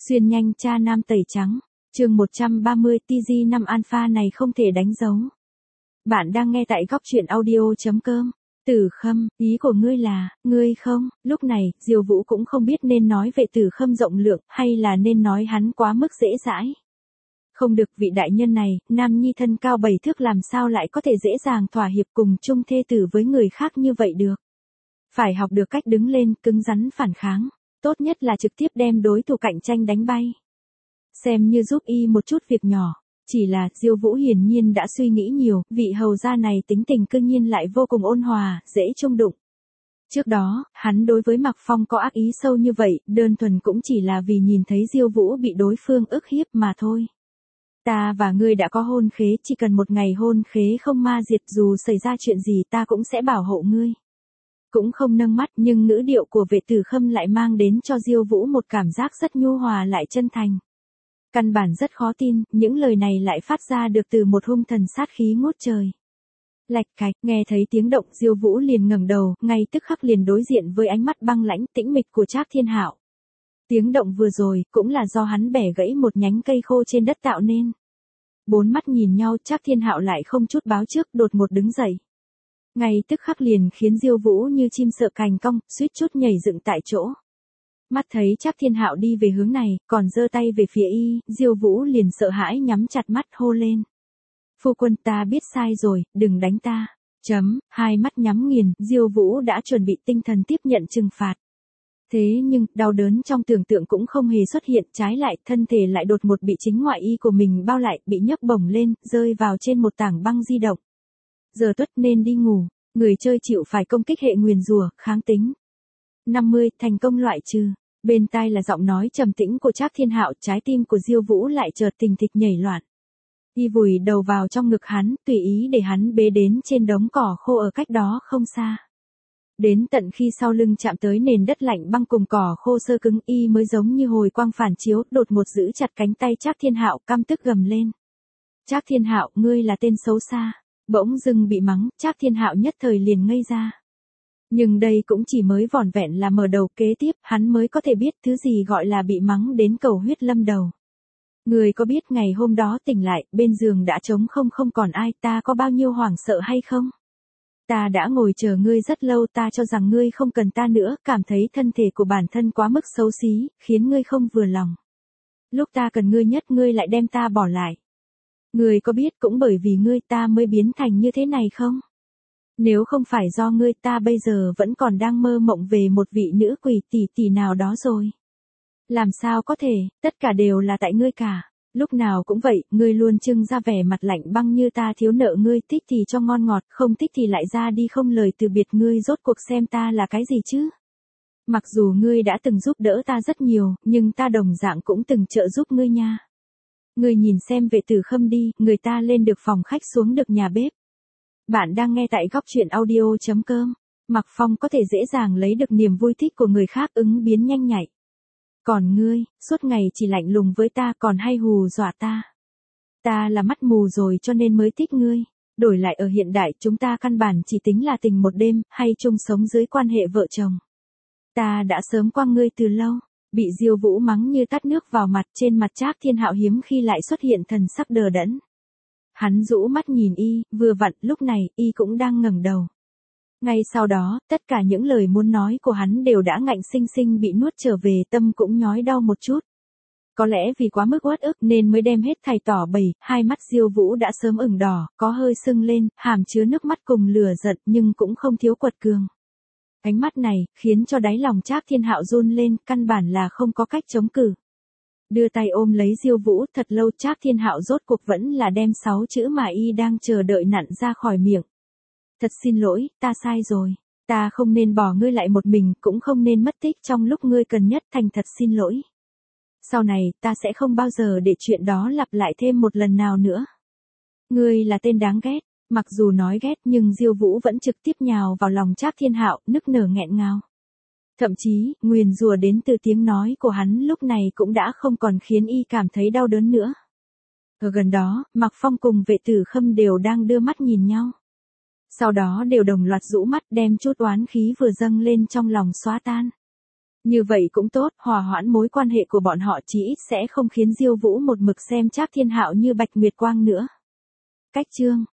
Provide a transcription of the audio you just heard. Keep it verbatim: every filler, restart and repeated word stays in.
Xuyên nhanh cha nam tẩy trắng, chương một trăm ba mươi T G năm Alpha này không thể đánh dấu. Bạn đang nghe tại góc truyện audio.com. Tử Khâm, ý của ngươi là, ngươi không, lúc này, Diêu Vũ cũng không biết nên nói về Tử Khâm rộng lượng, hay là nên nói hắn quá mức dễ dãi. Không được, vị đại nhân này, nam nhi thân cao bảy thước làm sao lại có thể dễ dàng thỏa hiệp cùng chung thê tử với người khác như vậy được. Phải học được cách đứng lên, cứng rắn phản kháng, tốt nhất là trực tiếp đem đối thủ cạnh tranh đánh bay. Xem như giúp y một chút việc nhỏ. Chỉ là, Diêu Vũ hiển nhiên đã suy nghĩ nhiều, vị hầu gia này tính tình cư nhiên lại vô cùng ôn hòa, dễ chung đụng. Trước đó, hắn đối với Mạc Phong có ác ý sâu như vậy, đơn thuần cũng chỉ là vì nhìn thấy Diêu Vũ bị đối phương ức hiếp mà thôi. Ta và ngươi đã có hôn khế, chỉ cần một ngày hôn khế không ma diệt, dù xảy ra chuyện gì ta cũng sẽ bảo hộ ngươi. Cũng không nâng mắt, nhưng ngữ điệu của Vệ Tử Khâm lại mang đến cho Diêu Vũ một cảm giác rất nhu hòa lại chân thành. Căn bản rất khó tin, những lời này lại phát ra được từ một hung thần sát khí ngút trời. Lạch cạch, nghe thấy tiếng động, Diêu Vũ liền ngẩng đầu, ngay tức khắc liền đối diện với ánh mắt băng lãnh tĩnh mịch của Trác Thiên Hạo. Tiếng động vừa rồi, cũng là do hắn bẻ gãy một nhánh cây khô trên đất tạo nên. Bốn mắt nhìn nhau, Trác Thiên Hạo lại không chút báo trước, đột ngột đứng dậy. Ngay tức khắc liền khiến Diêu Vũ như chim sợ cành cong, suýt chút nhảy dựng tại chỗ. Mắt thấy Trác Thiên Hạo đi về hướng này, còn giơ tay về phía y, Diêu Vũ liền sợ hãi nhắm chặt mắt hô lên. Phu quân, ta biết sai rồi, đừng đánh ta. Chấm, hai mắt nhắm nghiền, Diêu Vũ đã chuẩn bị tinh thần tiếp nhận trừng phạt. Thế nhưng, đau đớn trong tưởng tượng cũng không hề xuất hiện, trái lại, thân thể lại đột ngột bị chính ngoại y của mình bao lại, bị nhấc bổng lên, rơi vào trên một tảng băng di động. Giờ tuất nên đi ngủ, người chơi chịu phải công kích hệ nguyền rủa, kháng tính. năm mươi, thành công loại trừ. Bên tai là giọng nói trầm tĩnh của Trác Thiên Hạo, trái tim của Diêu Vũ lại chợt tình thịch nhảy loạn. Y vùi đầu vào trong ngực hắn, tùy ý để hắn bế đến trên đống cỏ khô ở cách đó không xa. Đến tận khi sau lưng chạm tới nền đất lạnh băng cùng cỏ khô sơ cứng, y mới giống như hồi quang phản chiếu, đột ngột giữ chặt cánh tay Trác Thiên Hạo, căm tức gầm lên. Trác Thiên Hạo, ngươi là tên xấu xa. Bỗng dưng bị mắng, Trác Thiên Hạo nhất thời liền ngây ra. Nhưng đây cũng chỉ mới vỏn vẹn là mở đầu, kế tiếp, hắn mới có thể biết thứ gì gọi là bị mắng đến cầu huyết lâm đầu. Người có biết ngày hôm đó tỉnh lại, bên giường đã trống không không còn ai, ta có bao nhiêu hoảng sợ hay không? Ta đã ngồi chờ ngươi rất lâu, ta cho rằng ngươi không cần ta nữa, cảm thấy thân thể của bản thân quá mức xấu xí, khiến ngươi không vừa lòng. Lúc ta cần ngươi nhất ngươi lại đem ta bỏ lại. Ngươi có biết cũng bởi vì ngươi ta mới biến thành như thế này không? Nếu không phải do ngươi, ta bây giờ vẫn còn đang mơ mộng về một vị nữ quỷ tỷ tỷ nào đó rồi. Làm sao có thể, tất cả đều là tại ngươi cả. Lúc nào cũng vậy, ngươi luôn trưng ra vẻ mặt lạnh băng như ta thiếu nợ ngươi, thích thì cho ngon ngọt, không thích thì lại ra đi không lời từ biệt, ngươi rốt cuộc xem ta là cái gì chứ? Mặc dù ngươi đã từng giúp đỡ ta rất nhiều, nhưng ta đồng dạng cũng từng trợ giúp ngươi nha. Ngươi nhìn xem Vệ Tử Khâm đi, người ta lên được phòng khách xuống được nhà bếp. Bạn đang nghe tại góc truyện audio.com. Mạc Phong có thể dễ dàng lấy được niềm vui thích của người khác, ứng biến nhanh nhạy. Còn ngươi, suốt ngày chỉ lạnh lùng với ta, còn hay hù dọa ta. Ta là mắt mù rồi cho nên mới thích ngươi. Đổi lại ở hiện đại, chúng ta căn bản chỉ tính là tình một đêm, hay chung sống dưới quan hệ vợ chồng. Ta đã sớm quăng ngươi từ lâu. Bị Diêu Vũ mắng như tát nước vào mặt, trên mặt Trác Thiên Hạo hiếm khi lại xuất hiện thần sắc đờ đẫn. Hắn rũ mắt nhìn y, vừa vặn, lúc này, y cũng đang ngẩng đầu. Ngay sau đó, tất cả những lời muốn nói của hắn đều đã ngạnh sinh sinh bị nuốt trở về, tâm cũng nhói đau một chút. Có lẽ vì quá mức uất ức nên mới đem hết thảy tỏ bày, hai mắt Diêu Vũ đã sớm ửng đỏ, có hơi sưng lên, hàm chứa nước mắt cùng lửa giận nhưng cũng không thiếu quật cường. Ánh mắt này, khiến cho đáy lòng Trác Thiên Hạo run lên, căn bản là không có cách chống cự. Đưa tay ôm lấy Diêu Vũ, thật lâu Trác Thiên Hạo rốt cuộc vẫn là đem sáu chữ mà y đang chờ đợi nặn ra khỏi miệng. Thật xin lỗi, ta sai rồi. Ta không nên bỏ ngươi lại một mình, cũng không nên mất tích trong lúc ngươi cần nhất, thành thật xin lỗi. Sau này, ta sẽ không bao giờ để chuyện đó lặp lại thêm một lần nào nữa. Ngươi là tên đáng ghét. Mặc dù nói ghét nhưng Diêu Vũ vẫn trực tiếp nhào vào lòng Trác Thiên Hạo, nức nở nghẹn ngào. Thậm chí, nguyền rủa đến từ tiếng nói của hắn lúc này cũng đã không còn khiến y cảm thấy đau đớn nữa. Ở gần đó, Mạc Phong cùng Vệ Tử Khâm đều đang đưa mắt nhìn nhau. Sau đó đều đồng loạt rũ mắt, đem chút oán khí vừa dâng lên trong lòng xóa tan. Như vậy cũng tốt, hòa hoãn mối quan hệ của bọn họ, chí ít sẽ không khiến Diêu Vũ một mực xem Trác Thiên Hạo như Bạch Nguyệt Quang nữa. Cách chương